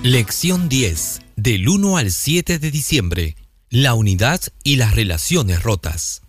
Lección 10, del 1 al 7 de diciembre. La unidad y las relaciones rotas.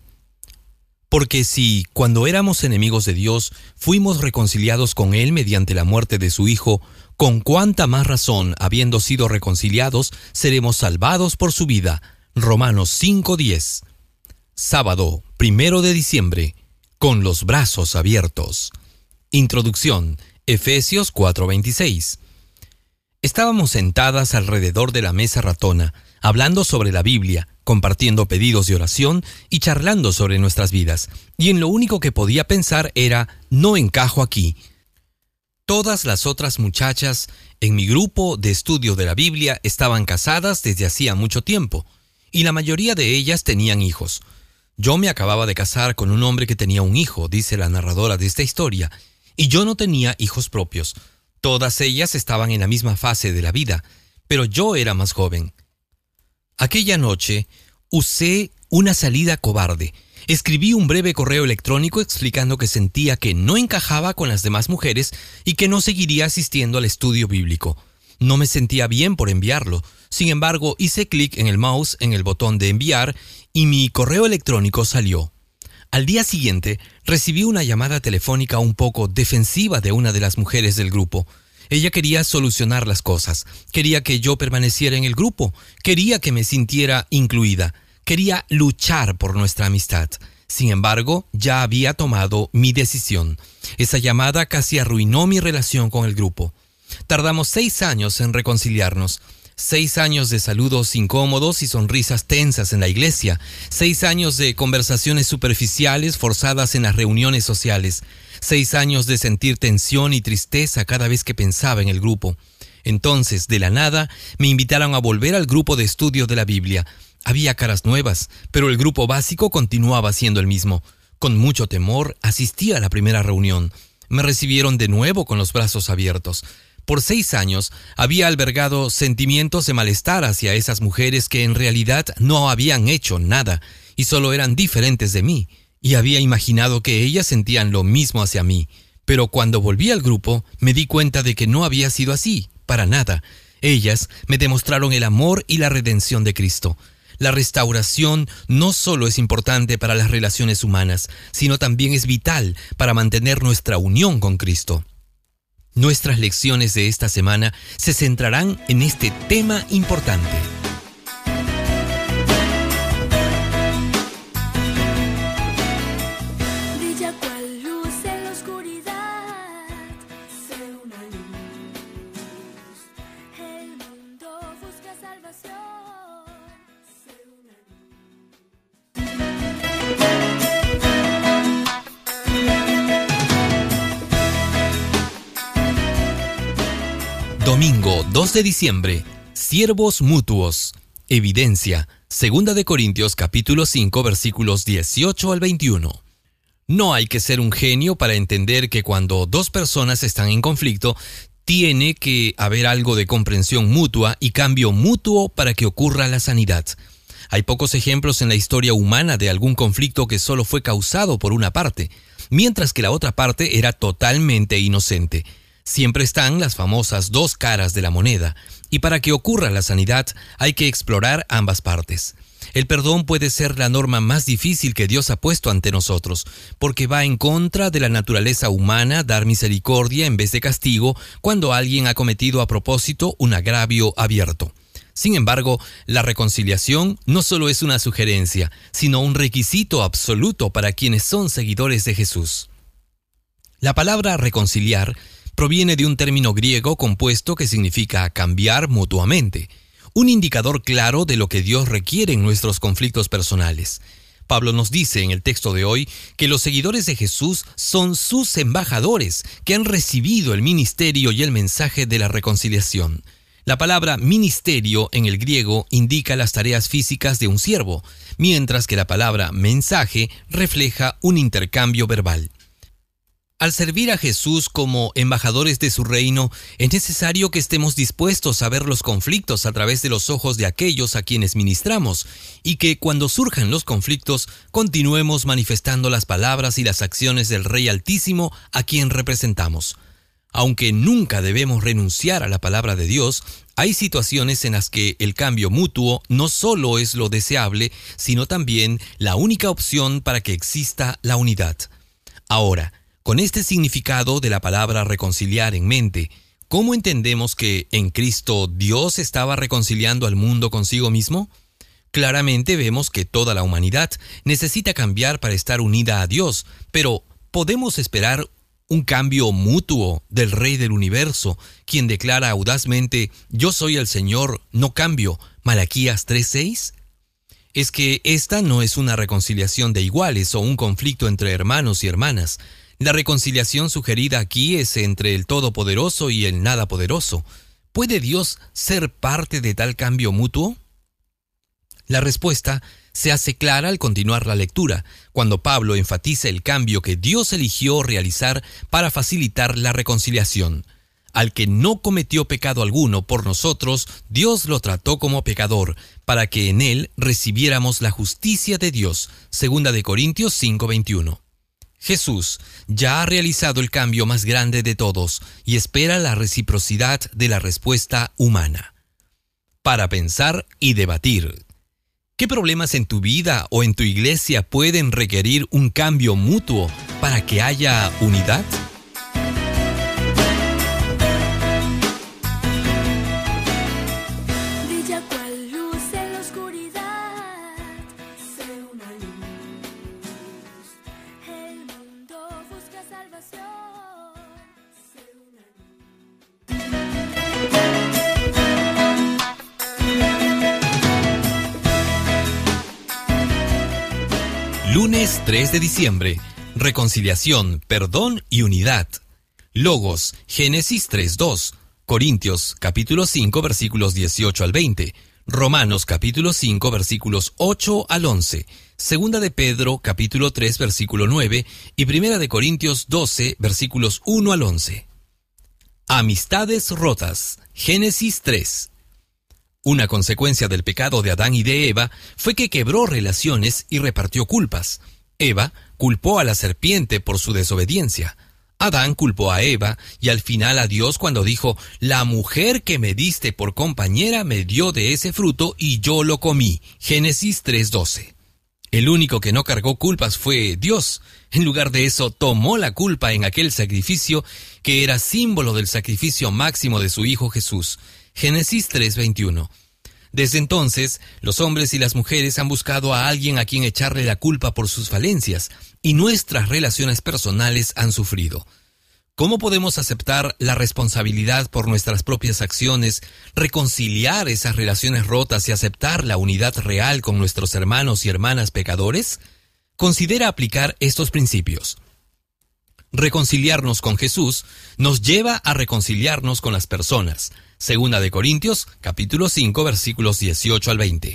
Porque si, cuando éramos enemigos de Dios, fuimos reconciliados con Él mediante la muerte de su Hijo, con cuánta más razón, habiendo sido reconciliados, seremos salvados por su vida. Romanos 5:10. Sábado, 1 de diciembre. Con los brazos abiertos. Introducción. Efesios 4:26. Estábamos sentadas alrededor de la mesa ratona, hablando sobre la Biblia, compartiendo pedidos de oración y charlando sobre nuestras vidas. Y en lo único que podía pensar era, no encajo aquí. Todas las otras muchachas en mi grupo de estudio de la Biblia estaban casadas desde hacía mucho tiempo, y la mayoría de ellas tenían hijos. Yo me acababa de casar con un hombre que tenía un hijo, dice la narradora de esta historia, y yo no tenía hijos propios. Todas ellas estaban en la misma fase de la vida, pero yo era más joven. Aquella noche usé una salida cobarde. Escribí un breve correo electrónico explicando que sentía que no encajaba con las demás mujeres y que no seguiría asistiendo al estudio bíblico. No me sentía bien por enviarlo. Sin embargo, hice clic en el mouse en el botón de enviar y mi correo electrónico salió. Al día siguiente, recibí una llamada telefónica un poco defensiva de una de las mujeres del grupo. Ella quería solucionar las cosas, quería que yo permaneciera en el grupo, quería que me sintiera incluida, quería luchar por nuestra amistad. Sin embargo, ya había tomado mi decisión. Esa llamada casi arruinó mi relación con el grupo. Tardamos 6 años en reconciliarnos. 6 años de saludos incómodos y sonrisas tensas en la iglesia. 6 años de conversaciones superficiales forzadas en las reuniones sociales. 6 años de sentir tensión y tristeza cada vez que pensaba en el grupo. Entonces, de la nada, me invitaron a volver al grupo de estudio de la Biblia. Había caras nuevas, pero el grupo básico continuaba siendo el mismo. Con mucho temor, asistí a la primera reunión. Me recibieron de nuevo con los brazos abiertos. Por 6 años había albergado sentimientos de malestar hacia esas mujeres que en realidad no habían hecho nada y solo eran diferentes de mí, y había imaginado que ellas sentían lo mismo hacia mí. Pero cuando volví al grupo me di cuenta de que no había sido así, para nada. Ellas me demostraron el amor y la redención de Cristo. La restauración no solo es importante para las relaciones humanas, sino también es vital para mantener nuestra unión con Cristo. Nuestras lecciones de esta semana se centrarán en este tema importante. Brilla cual luz en la oscuridad, sé una luz. El mundo busca salvación, sé una Domingo 2 de diciembre. Siervos mutuos. Evidencia. 2 de Corintios capítulo 5 versículos 18 al 21. No hay que ser un genio para entender que cuando dos personas están en conflicto, tiene que haber algo de comprensión mutua y cambio mutuo para que ocurra la sanidad. Hay pocos ejemplos en la historia humana de algún conflicto que solo fue causado por una parte, mientras que la otra parte era totalmente inocente. Siempre están las famosas dos caras de la moneda, y para que ocurra la sanidad hay que explorar ambas partes. El perdón puede ser la norma más difícil que Dios ha puesto ante nosotros, porque va en contra de la naturaleza humana dar misericordia en vez de castigo cuando alguien ha cometido a propósito un agravio abierto. Sin embargo, la reconciliación no solo es una sugerencia, sino un requisito absoluto para quienes son seguidores de Jesús. La palabra reconciliar proviene de un término griego compuesto que significa cambiar mutuamente, un indicador claro de lo que Dios requiere en nuestros conflictos personales. Pablo nos dice en el texto de hoy que los seguidores de Jesús son sus embajadores que han recibido el ministerio y el mensaje de la reconciliación. La palabra ministerio en el griego indica las tareas físicas de un siervo, mientras que la palabra mensaje refleja un intercambio verbal. Al servir a Jesús como embajadores de su reino, es necesario que estemos dispuestos a ver los conflictos a través de los ojos de aquellos a quienes ministramos, y que cuando surjan los conflictos, continuemos manifestando las palabras y las acciones del Rey Altísimo a quien representamos. Aunque nunca debemos renunciar a la palabra de Dios, hay situaciones en las que el cambio mutuo no solo es lo deseable, sino también la única opción para que exista la unidad. Ahora, con este significado de la palabra reconciliar en mente, ¿cómo entendemos que en Cristo Dios estaba reconciliando al mundo consigo mismo? Claramente vemos que toda la humanidad necesita cambiar para estar unida a Dios, pero ¿podemos esperar un cambio mutuo del Rey del Universo, quien declara audazmente: «Yo soy el Señor, no cambio», Malaquías 3:6? Es que esta no es una reconciliación de iguales o un conflicto entre hermanos y hermanas. La reconciliación sugerida aquí es entre el Todopoderoso y el Nadapoderoso. ¿Puede Dios ser parte de tal cambio mutuo? La respuesta se hace clara al continuar la lectura, cuando Pablo enfatiza el cambio que Dios eligió realizar para facilitar la reconciliación. Al que no cometió pecado alguno por nosotros, Dios lo trató como pecador, para que en él recibiéramos la justicia de Dios. 2 Corintios 5:21. Jesús ya ha realizado el cambio más grande de todos y espera la reciprocidad de la respuesta humana. Para pensar y debatir. ¿Qué problemas en tu vida o en tu iglesia pueden requerir un cambio mutuo para que haya unidad? Brilla cual luz en la oscuridad, sé una luz. El mundo busca salvación, sé una Lunes 3 de diciembre. Reconciliación, perdón y unidad. Logos, Génesis 3:2. Corintios, capítulo 5, versículos 18 al 20. Romanos, capítulo 5, versículos 8 al 11. Segunda de Pedro, capítulo 3, versículo 9. Y Primera de Corintios 12, versículos 1 al 11. Amistades rotas. Génesis 3. Una consecuencia del pecado de Adán y de Eva fue que quebró relaciones y repartió culpas. Eva culpó a la serpiente por su desobediencia. Adán culpó a Eva y al final a Dios cuando dijo: «La mujer que me diste por compañera me dio de ese fruto y yo lo comí». Génesis 3:12. El único que no cargó culpas fue Dios. En lugar de eso, tomó la culpa en aquel sacrificio que era símbolo del sacrificio máximo de su Hijo Jesús. Génesis 3:21. Desde entonces, los hombres y las mujeres han buscado a alguien a quien echarle la culpa por sus falencias, y nuestras relaciones personales han sufrido. ¿Cómo podemos aceptar la responsabilidad por nuestras propias acciones, reconciliar esas relaciones rotas y aceptar la unidad real con nuestros hermanos y hermanas pecadores? Considera aplicar estos principios. Reconciliarnos con Jesús nos lleva a reconciliarnos con las personas. Segunda de Corintios, capítulo 5, versículos 18 al 20.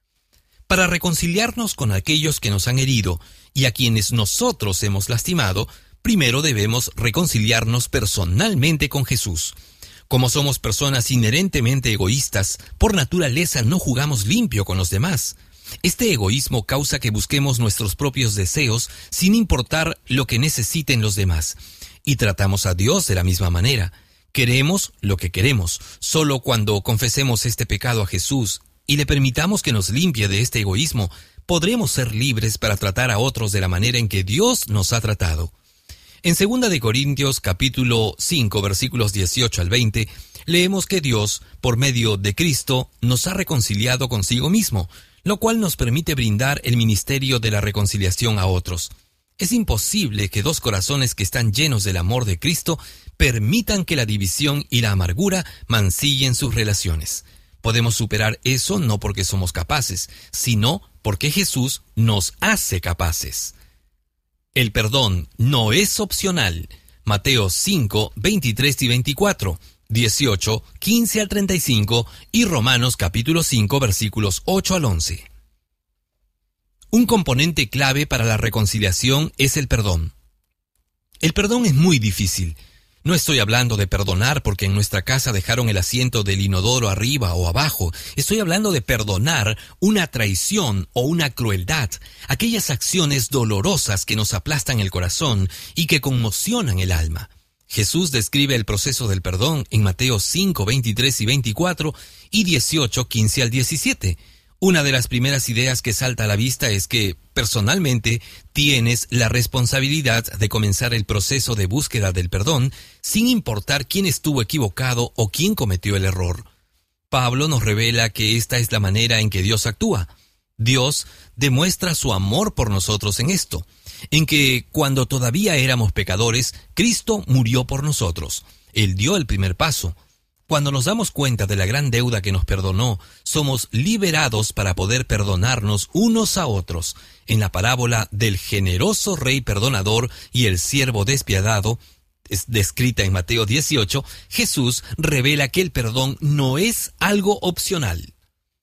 Para reconciliarnos con aquellos que nos han herido y a quienes nosotros hemos lastimado, primero debemos reconciliarnos personalmente con Jesús. Como somos personas inherentemente egoístas, por naturaleza no jugamos limpio con los demás. Este egoísmo causa que busquemos nuestros propios deseos sin importar lo que necesiten los demás. Y tratamos a Dios de la misma manera. Queremos lo que queremos. Solo cuando confesemos este pecado a Jesús y le permitamos que nos limpie de este egoísmo, podremos ser libres para tratar a otros de la manera en que Dios nos ha tratado. En 2 de Corintios, capítulo 5, versículos 18 al 20, leemos que Dios, por medio de Cristo, nos ha reconciliado consigo mismo, lo cual nos permite brindar el ministerio de la reconciliación a otros. Es imposible que dos corazones que están llenos del amor de Cristo permitan que la división y la amargura mancillen sus relaciones. Podemos superar eso no porque somos capaces, sino porque Jesús nos hace capaces. El perdón no es opcional. Mateo 5, 23 y 24, 18, 15 al 35 y Romanos capítulo 5, versículos 8 al 11. Un componente clave para la reconciliación es el perdón. El perdón es muy difícil. No estoy hablando de perdonar porque en nuestra casa dejaron el asiento del inodoro arriba o abajo. Estoy hablando de perdonar una traición o una crueldad, aquellas acciones dolorosas que nos aplastan el corazón y que conmocionan el alma. Jesús describe el proceso del perdón en Mateo 5, 23 y 24 y 18, 15 al 17. Una de las primeras ideas que salta a la vista es que, personalmente, tienes la responsabilidad de comenzar el proceso de búsqueda del perdón sin importar quién estuvo equivocado o quién cometió el error. Pablo nos revela que esta es la manera en que Dios actúa. Dios demuestra su amor por nosotros en esto, en que cuando todavía éramos pecadores, Cristo murió por nosotros. Él dio el primer paso. Cuando nos damos cuenta de la gran deuda que nos perdonó, somos liberados para poder perdonarnos unos a otros. En la parábola del generoso rey perdonador y el siervo despiadado, descrita en Mateo 18, Jesús revela que el perdón no es algo opcional.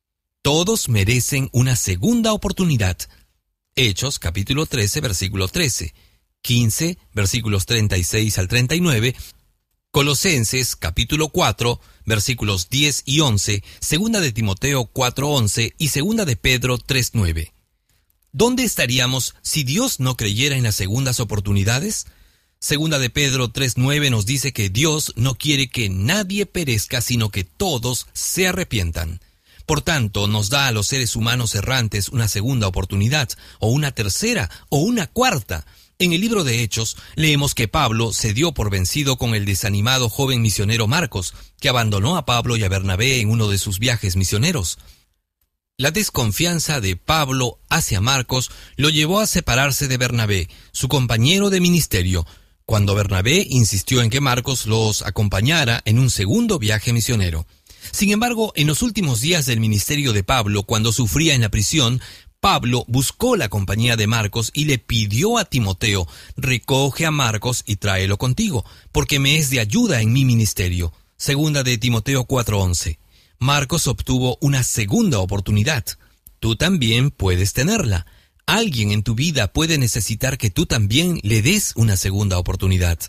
Todos merecen una segunda oportunidad. Hechos capítulo 13, versículo 13, 15, versículos 36 al 39, Colosenses capítulo 4, versículos 10 y 11, segunda de Timoteo 4, 11 y segunda de Pedro 3, 9. ¿Dónde estaríamos si Dios no creyera en las segundas oportunidades? Segunda de Pedro 3, 9 nos dice que Dios no quiere que nadie perezca, sino que todos se arrepientan. Por tanto, nos da a los seres humanos errantes una segunda oportunidad, o una tercera, o una cuarta. En el libro de Hechos, leemos que Pablo se dio por vencido con el desanimado joven misionero Marcos, que abandonó a Pablo y a Bernabé en uno de sus viajes misioneros. La desconfianza de Pablo hacia Marcos lo llevó a separarse de Bernabé, su compañero de ministerio, cuando Bernabé insistió en que Marcos los acompañara en un segundo viaje misionero. Sin embargo, en los últimos días del ministerio de Pablo, cuando sufría en la prisión, Pablo buscó la compañía de Marcos y le pidió a Timoteo: recoge a Marcos y tráelo contigo, porque me es de ayuda en mi ministerio. Segunda de Timoteo 4:11. Marcos obtuvo una segunda oportunidad. Tú también puedes tenerla. Alguien en tu vida puede necesitar que tú también le des una segunda oportunidad.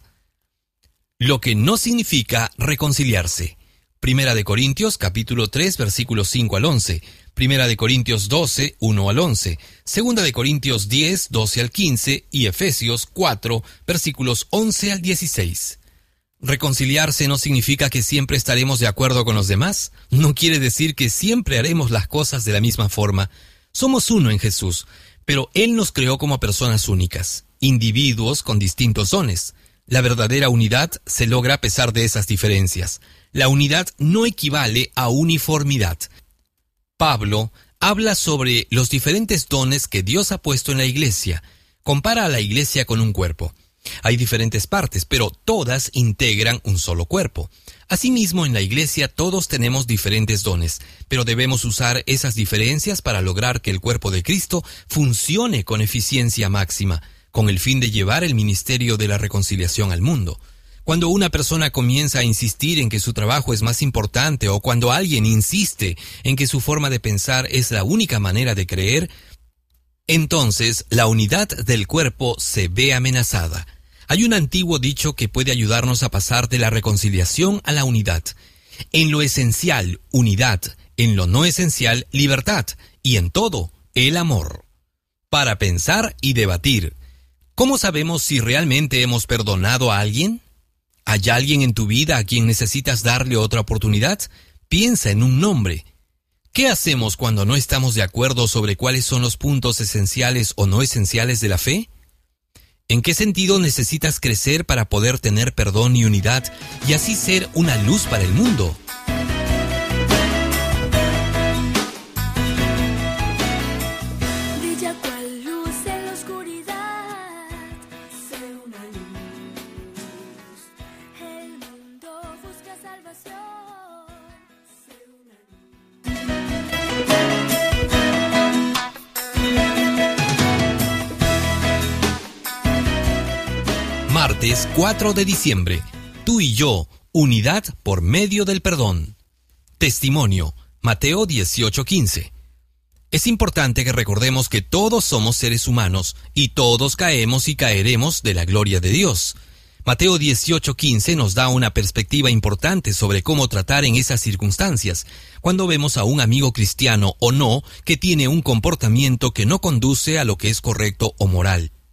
Lo que no significa reconciliarse. Primera de Corintios, capítulo 3, versículos 5 al 11. Primera de Corintios 12, 1 al 11. Segunda de Corintios 10, 12 al 15. Y Efesios 4, versículos 11 al 16. Reconciliarse no significa que siempre estaremos de acuerdo con los demás. No quiere decir que siempre haremos las cosas de la misma forma. Somos uno en Jesús, pero Él nos creó como personas únicas, individuos con distintos dones. La verdadera unidad se logra a pesar de esas diferencias. La unidad no equivale a uniformidad. Pablo habla sobre los diferentes dones que Dios ha puesto en la iglesia. Compara a la iglesia con un cuerpo. Hay diferentes partes, pero todas integran un solo cuerpo. Asimismo, en la iglesia todos tenemos diferentes dones, pero debemos usar esas diferencias para lograr que el cuerpo de Cristo funcione con eficiencia máxima, con el fin de llevar el ministerio de la reconciliación al mundo. Cuando una persona comienza a insistir en que su trabajo es más importante, o cuando alguien insiste en que su forma de pensar es la única manera de creer, entonces la unidad del cuerpo se ve amenazada. Hay un antiguo dicho que puede ayudarnos a pasar de la reconciliación a la unidad. En lo esencial, unidad; en lo no esencial, libertad; y en todo, el amor. Para pensar y debatir. ¿Cómo sabemos si realmente hemos perdonado a alguien? ¿Hay alguien en tu vida a quien necesitas darle otra oportunidad? Piensa en un nombre. ¿Qué hacemos cuando no estamos de acuerdo sobre cuáles son los puntos esenciales o no esenciales de la fe? ¿En qué sentido necesitas crecer para poder tener perdón y unidad y así ser una luz para el mundo? Brilla cual luz en la oscuridad, sé una luz. El mundo busca salvación, sé una Martes 4 de diciembre. Tú y yo, unidad por medio del perdón. Testimonio, Mateo 18:15. Es importante que recordemos que todos somos seres humanos y todos caemos y caeremos de la gloria de Dios. Mateo 18:15 nos da una perspectiva importante sobre cómo tratar en esas circunstancias, cuando vemos a un amigo cristiano o no que tiene un comportamiento que no conduce a lo que es correcto o moral.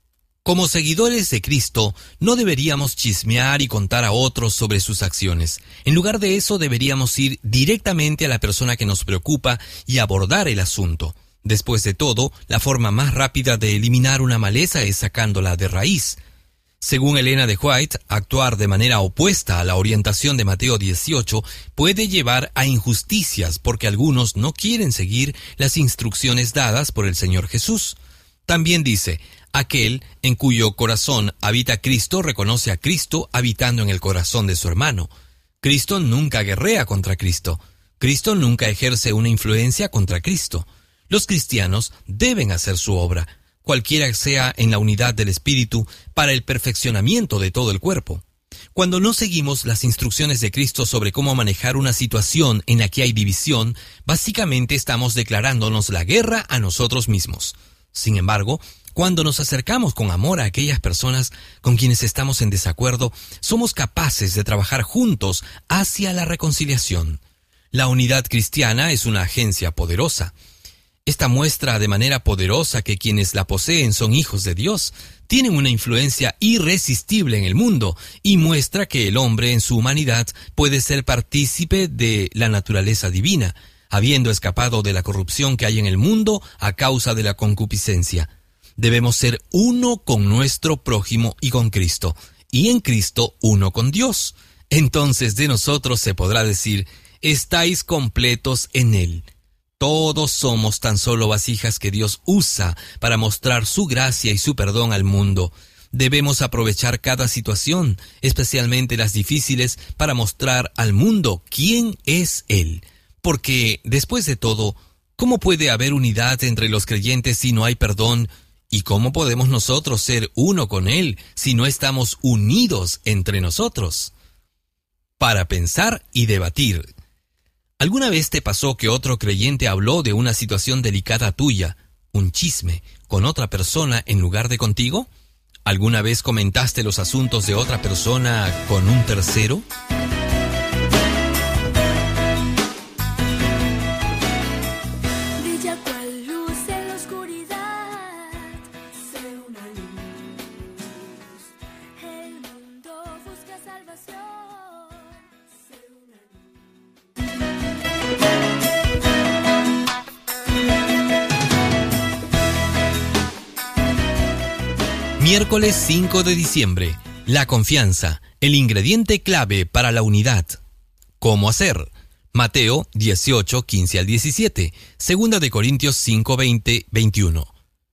Como seguidores de Cristo, no deberíamos chismear y contar a otros sobre sus acciones. En lugar de eso, deberíamos ir directamente a la persona que nos preocupa y abordar el asunto. Después de todo, la forma más rápida de eliminar una maleza es sacándola de raíz. Según Elena de White, actuar de manera opuesta a la orientación de Mateo 18 puede llevar a injusticias porque algunos no quieren seguir las instrucciones dadas por el Señor Jesús. También dice, aquel en cuyo corazón habita Cristo reconoce a Cristo habitando en el corazón de su hermano. Cristo nunca guerrea contra Cristo. Cristo nunca ejerce una influencia contra Cristo. Los cristianos deben hacer su obra, cualquiera sea en la unidad del Espíritu, para el perfeccionamiento de todo el cuerpo. Cuando no seguimos las instrucciones de Cristo sobre cómo manejar una situación en la que hay división, básicamente estamos declarándonos la guerra a nosotros mismos. Sin embargo, cuando nos acercamos con amor a aquellas personas con quienes estamos en desacuerdo, somos capaces de trabajar juntos hacia la reconciliación. La unidad cristiana es una agencia poderosa. Esta muestra de manera poderosa que quienes la poseen son hijos de Dios, tienen una influencia irresistible en el mundo y muestra que el hombre en su humanidad puede ser partícipe de la naturaleza divina, habiendo escapado de la corrupción que hay en el mundo a causa de la concupiscencia. Debemos ser uno con nuestro prójimo y con Cristo, y en Cristo uno con Dios. Entonces de nosotros se podrá decir, estáis completos en Él. Todos somos tan solo vasijas que Dios usa para mostrar su gracia y su perdón al mundo. Debemos aprovechar cada situación, especialmente las difíciles, para mostrar al mundo quién es Él. Porque, después de todo, ¿cómo puede haber unidad entre los creyentes si no hay perdón? ¿Y cómo podemos nosotros ser uno con Él si no estamos unidos entre nosotros? Para pensar y debatir. ¿Alguna vez te pasó que otro creyente habló de una situación delicada tuya, un chisme, con otra persona en lugar de contigo? ¿Alguna vez comentaste los asuntos de otra persona con un tercero? Brilla cual luz en la oscuridad, sé una luz. El mundo busca salvación, sé una luz. Miércoles 5 de diciembre. La confianza, el ingrediente clave para la unidad. ¿Cómo hacer? Mateo 18, 15 al 17. 2 de Corintios 5, 20, 21.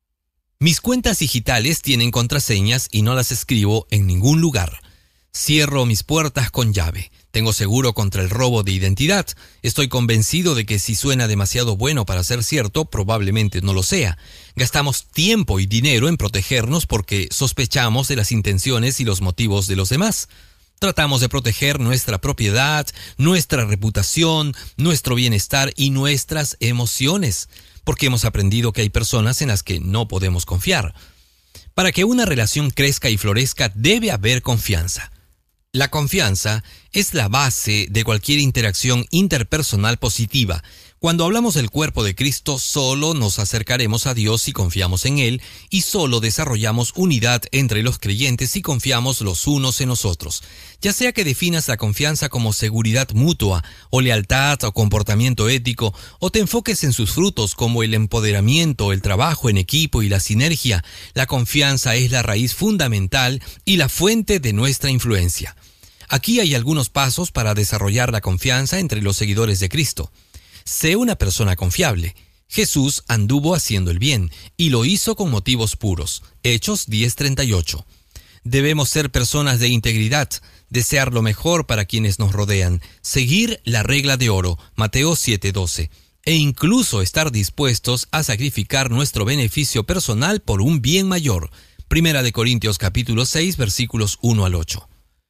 Mis cuentas digitales tienen contraseñas y no las escribo en ningún lugar. Cierro mis puertas con llave. Tengo seguro contra el robo de identidad. Estoy convencido de que si suena demasiado bueno para ser cierto, probablemente no lo sea. Gastamos tiempo y dinero en protegernos porque sospechamos de las intenciones y los motivos de los demás. Tratamos de proteger nuestra propiedad, nuestra reputación, nuestro bienestar y nuestras emociones, porque hemos aprendido que hay personas en las que no podemos confiar. Para que una relación crezca y florezca, debe haber confianza. La confianza es la base de cualquier interacción interpersonal positiva. Cuando hablamos del cuerpo de Cristo, solo nos acercaremos a Dios si confiamos en Él y solo desarrollamos unidad entre los creyentes si confiamos los unos en los otros. Ya sea que definas la confianza como seguridad mutua, o lealtad o comportamiento ético, o te enfoques en sus frutos como el empoderamiento, el trabajo en equipo y la sinergia, la confianza es la raíz fundamental y la fuente de nuestra influencia. Aquí hay algunos pasos para desarrollar la confianza entre los seguidores de Cristo. Sé una persona confiable. Jesús anduvo haciendo el bien y lo hizo con motivos puros. Hechos 10:38. Debemos ser personas de integridad, desear lo mejor para quienes nos rodean, seguir la regla de oro, Mateo 7:12, e incluso estar dispuestos a sacrificar nuestro beneficio personal por un bien mayor, 1 Corintios capítulo 6, versículos 1 al 8.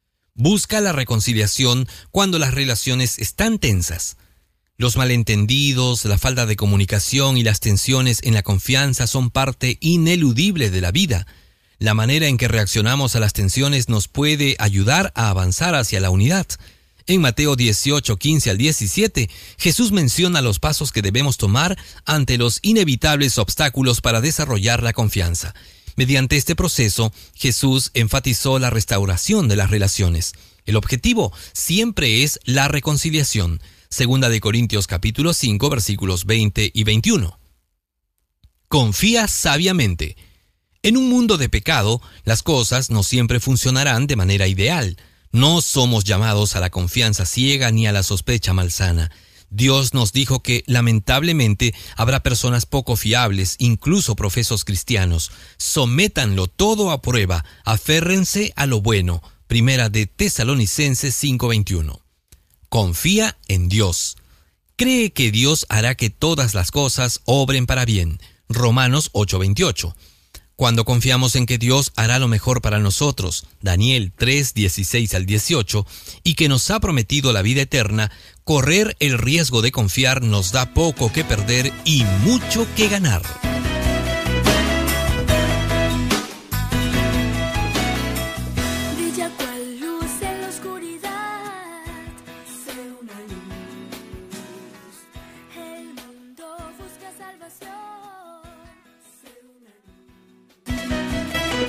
Busca la reconciliación cuando las relaciones están tensas. Los malentendidos, la falta de comunicación y las tensiones en la confianza son parte ineludible de la vida. La manera en que reaccionamos a las tensiones nos puede ayudar a avanzar hacia la unidad. En Mateo 18, 15 al 17, Jesús menciona los pasos que debemos tomar ante los inevitables obstáculos para desarrollar la confianza. Mediante este proceso, Jesús enfatizó la restauración de las relaciones. El objetivo siempre es la reconciliación. Segunda de Corintios capítulo 5, versículos 20 y 21. Confía sabiamente. En un mundo de pecado, las cosas no siempre funcionarán de manera ideal. No somos llamados a la confianza ciega ni a la sospecha malsana. Dios nos dijo que, lamentablemente, habrá personas poco fiables, incluso profesos cristianos. Sométanlo todo a prueba, aférrense a lo bueno. Primera de Tesalonicenses 5:21. Confía en Dios. Cree que Dios hará que todas las cosas obren para bien. Romanos 8:28. Cuando confiamos en que Dios hará lo mejor para nosotros, Daniel 3:16 al 18, y que nos ha prometido la vida eterna, correr el riesgo de confiar nos da poco que perder y mucho que ganar. Brilla cual luz en la oscuridad, sé una luz. El mundo busca salvación, sé una luz.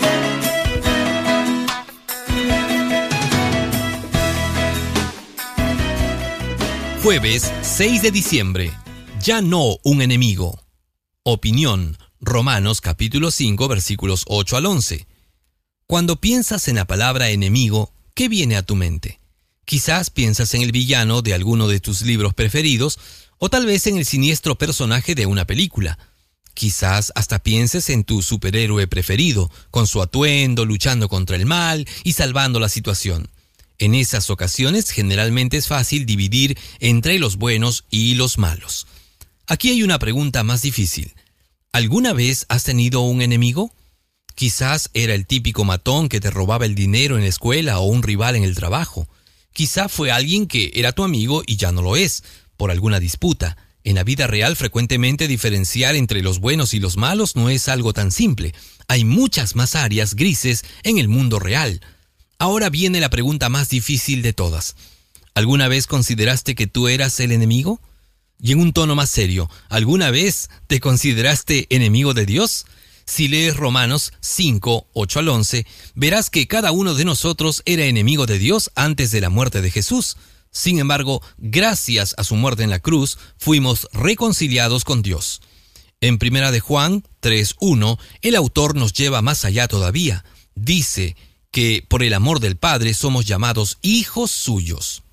Jueves 6 de diciembre. Ya no un enemigo. Opinión. Romanos capítulo 5 versículos 8 al 11. Cuando piensas en la palabra enemigo, ¿qué viene a tu mente? Quizás piensas en el villano de alguno de tus libros preferidos o tal vez en el siniestro personaje de una película. Quizás hasta pienses en tu superhéroe preferido, con su atuendo, luchando contra el mal y salvando la situación. En esas ocasiones generalmente es fácil dividir entre los buenos y los malos. Aquí hay una pregunta más difícil. ¿Alguna vez has tenido un enemigo? Quizás era el típico matón que te robaba el dinero en la escuela o un rival en el trabajo. Quizá fue alguien que era tu amigo y ya no lo es, por alguna disputa. En la vida real, frecuentemente diferenciar entre los buenos y los malos no es algo tan simple. Hay muchas más áreas grises en el mundo real. Ahora viene la pregunta más difícil de todas. ¿Alguna vez consideraste que tú eras el enemigo? Y en un tono más serio, ¿alguna vez te consideraste enemigo de Dios? Si lees Romanos 5, 8 al 11, verás que cada uno de nosotros era enemigo de Dios antes de la muerte de Jesús. Sin embargo, gracias a su muerte en la cruz, fuimos reconciliados con Dios. En 1 de Juan 3:1, el autor nos lleva más allá todavía. Dice que por el amor del Padre somos llamados hijos suyos.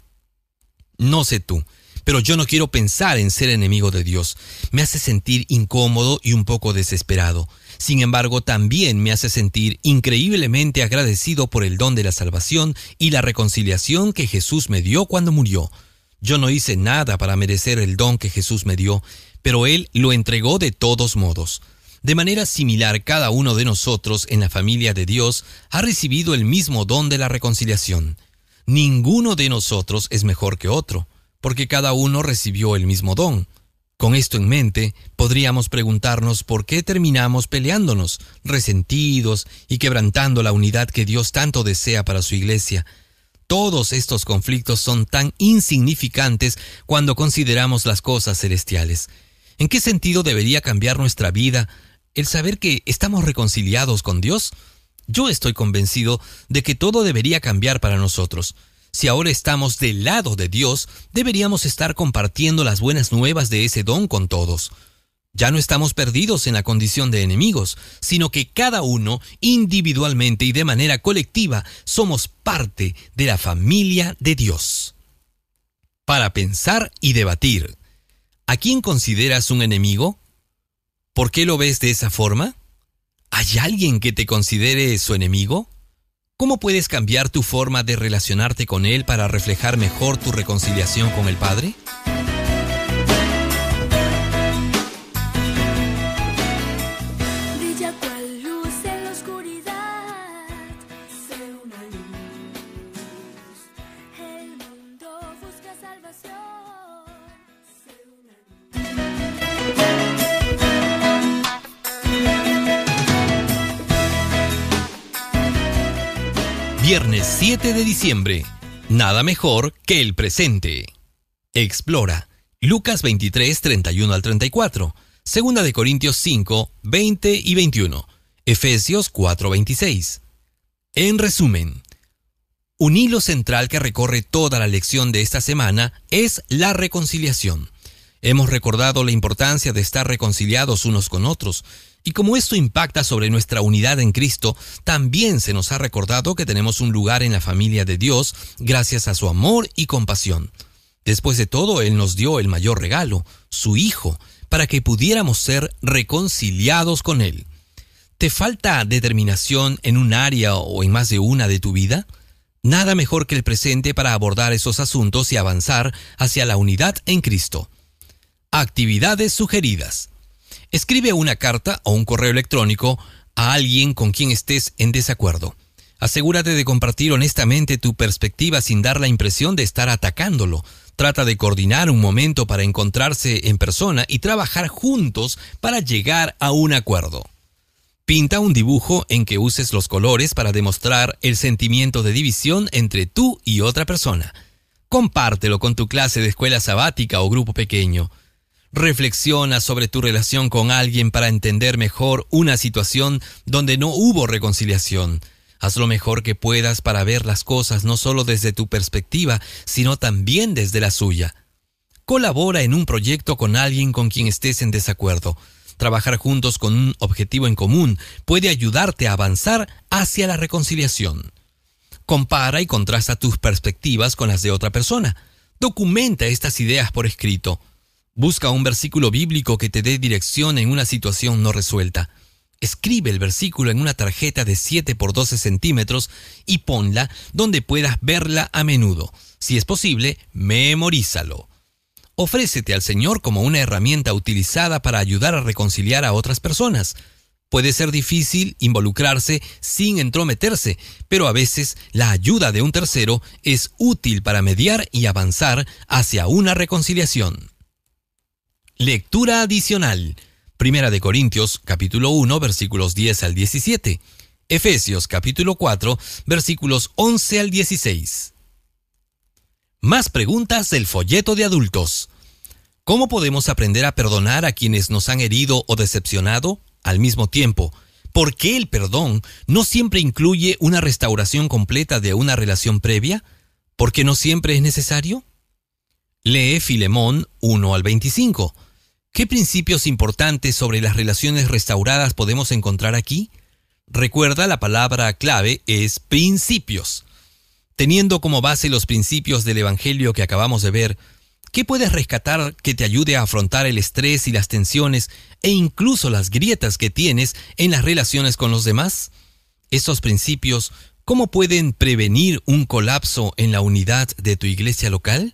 No sé tú, pero yo no quiero pensar en ser enemigo de Dios. Me hace sentir incómodo y un poco desesperado. Sin embargo, también me hace sentir increíblemente agradecido por el don de la salvación y la reconciliación que Jesús me dio cuando murió. Yo no hice nada para merecer el don que Jesús me dio, pero Él lo entregó de todos modos. De manera similar, cada uno de nosotros en la familia de Dios ha recibido el mismo don de la reconciliación. Ninguno de nosotros es mejor que otro, porque cada uno recibió el mismo don. Con esto en mente, podríamos preguntarnos por qué terminamos peleándonos, resentidos y quebrantando la unidad que Dios tanto desea para su iglesia. Todos estos conflictos son tan insignificantes cuando consideramos las cosas celestiales. ¿En qué sentido debería cambiar nuestra vida el saber que estamos reconciliados con Dios? Yo estoy convencido de que todo debería cambiar para nosotros. Si ahora estamos del lado de Dios, deberíamos estar compartiendo las buenas nuevas de ese don con todos. Ya no estamos perdidos en la condición de enemigos, sino que cada uno, individualmente y de manera colectiva, somos parte de la familia de Dios. Para pensar y debatir. ¿A quién consideras un enemigo? ¿Por qué lo ves de esa forma? ¿Hay alguien que te considere su enemigo? ¿Cómo puedes cambiar tu forma de relacionarte con Él para reflejar mejor tu reconciliación con el Padre? Brilla cual luz en la oscuridad, sé una luz. El mundo busca salvación, sé una luz. Viernes 7 de diciembre. Nada mejor que el presente. Explora. Lucas 23, 31 al 34. Segunda de Corintios 5, 20 y 21. Efesios 4:26. En resumen, un hilo central que recorre toda la lección de esta semana es la reconciliación. Hemos recordado la importancia de estar reconciliados unos con otros, y como esto impacta sobre nuestra unidad en Cristo, también se nos ha recordado que tenemos un lugar en la familia de Dios gracias a su amor y compasión. Después de todo, Él nos dio el mayor regalo, su Hijo, para que pudiéramos ser reconciliados con Él. ¿Te falta determinación en un área o en más de una de tu vida? Nada mejor que el presente para abordar esos asuntos y avanzar hacia la unidad en Cristo. Actividades sugeridas. Escribe una carta o un correo electrónico a alguien con quien estés en desacuerdo. Asegúrate de compartir honestamente tu perspectiva sin dar la impresión de estar atacándolo. Trata de coordinar un momento para encontrarse en persona y trabajar juntos para llegar a un acuerdo. Pinta un dibujo en que uses los colores para demostrar el sentimiento de división entre tú y otra persona. Compártelo con tu clase de escuela sabática o grupo pequeño. Reflexiona sobre tu relación con alguien para entender mejor una situación donde no hubo reconciliación. Haz lo mejor que puedas para ver las cosas no solo desde tu perspectiva, sino también desde la suya. Colabora en un proyecto con alguien con quien estés en desacuerdo. Trabajar juntos con un objetivo en común puede ayudarte a avanzar hacia la reconciliación. Compara y contrasta tus perspectivas con las de otra persona. Documenta estas ideas por escrito. Busca un versículo bíblico que te dé dirección en una situación no resuelta. Escribe el versículo en una tarjeta de 7 por 12 centímetros y ponla donde puedas verla a menudo. Si es posible, memorízalo. Ofrécete al Señor como una herramienta utilizada para ayudar a reconciliar a otras personas. Puede ser difícil involucrarse sin entrometerse, pero a veces la ayuda de un tercero es útil para mediar y avanzar hacia una reconciliación. Lectura adicional. Primera de Corintios, capítulo 1, versículos 10 al 17. Efesios, capítulo 4, versículos 11 al 16. Más preguntas del folleto de adultos. ¿Cómo podemos aprender a perdonar a quienes nos han herido o decepcionado? Al mismo tiempo, ¿por qué el perdón no siempre incluye una restauración completa de una relación previa? ¿Por qué no siempre es necesario? Lee Filemón 1 al 25. ¿Qué principios importantes sobre las relaciones restauradas podemos encontrar aquí? Recuerda, la palabra clave es principios. Teniendo como base los principios del Evangelio que acabamos de ver, ¿qué puedes rescatar que te ayude a afrontar el estrés y las tensiones e incluso las grietas que tienes en las relaciones con los demás? Estos principios, ¿cómo pueden prevenir un colapso en la unidad de tu iglesia local?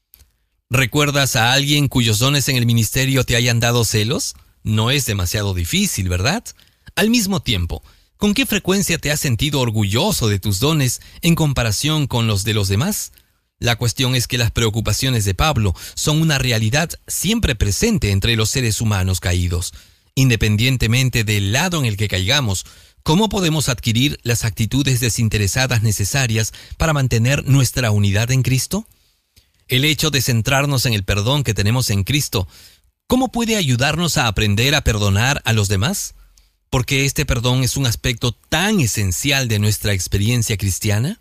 ¿Recuerdas a alguien cuyos dones en el ministerio te hayan dado celos? No es demasiado difícil, ¿verdad? Al mismo tiempo, ¿con qué frecuencia te has sentido orgulloso de tus dones en comparación con los de los demás? La cuestión es que las preocupaciones de Pablo son una realidad siempre presente entre los seres humanos caídos. Independientemente del lado en el que caigamos, ¿cómo podemos adquirir las actitudes desinteresadas necesarias para mantener nuestra unidad en Cristo? El hecho de centrarnos en el perdón que tenemos en Cristo, ¿cómo puede ayudarnos a aprender a perdonar a los demás? ¿Porque este perdón es un aspecto tan esencial de nuestra experiencia cristiana?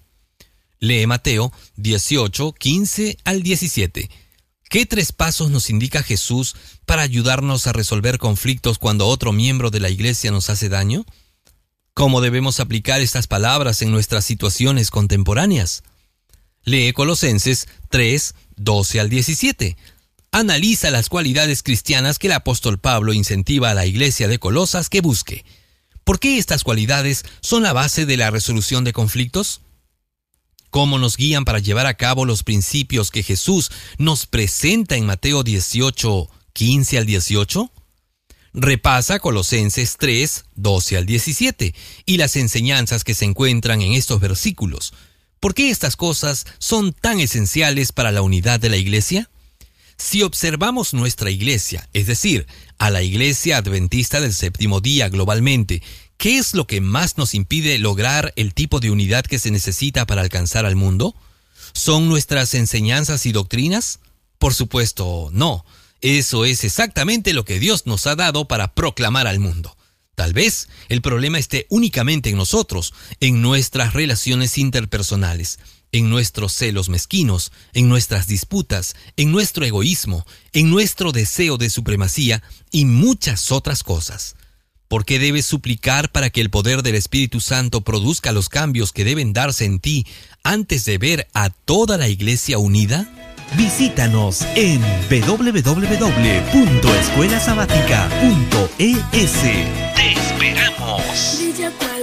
Lee Mateo 18, 15 al 17. ¿Qué 3 pasos nos indica Jesús para ayudarnos a resolver conflictos cuando otro miembro de la iglesia nos hace daño? ¿Cómo debemos aplicar estas palabras en nuestras situaciones contemporáneas? Lee Colosenses 3, 12 al 17. Analiza las cualidades cristianas que el apóstol Pablo incentiva a la iglesia de Colosas que busque. ¿Por qué estas cualidades son la base de la resolución de conflictos? ¿Cómo nos guían para llevar a cabo los principios que Jesús nos presenta en Mateo 18, 15 al 18? Repasa Colosenses 3, 12 al 17 y las enseñanzas que se encuentran en estos versículos. ¿Por qué estas cosas son tan esenciales para la unidad de la iglesia? Si observamos nuestra iglesia, es decir, a la iglesia adventista del séptimo día globalmente, ¿qué es lo que más nos impide lograr el tipo de unidad que se necesita para alcanzar al mundo? ¿Son nuestras enseñanzas y doctrinas? Por supuesto, no. Eso es exactamente lo que Dios nos ha dado para proclamar al mundo. Tal vez el problema esté únicamente en nosotros, en nuestras relaciones interpersonales, en nuestros celos mezquinos, en nuestras disputas, en nuestro egoísmo, en nuestro deseo de supremacía y muchas otras cosas. ¿Por qué debes suplicar para que el poder del Espíritu Santo produzca los cambios que deben darse en ti antes de ver a toda la iglesia unida? Visítanos en www.escuelasabatica.es. ¡Te esperamos! Brilla cual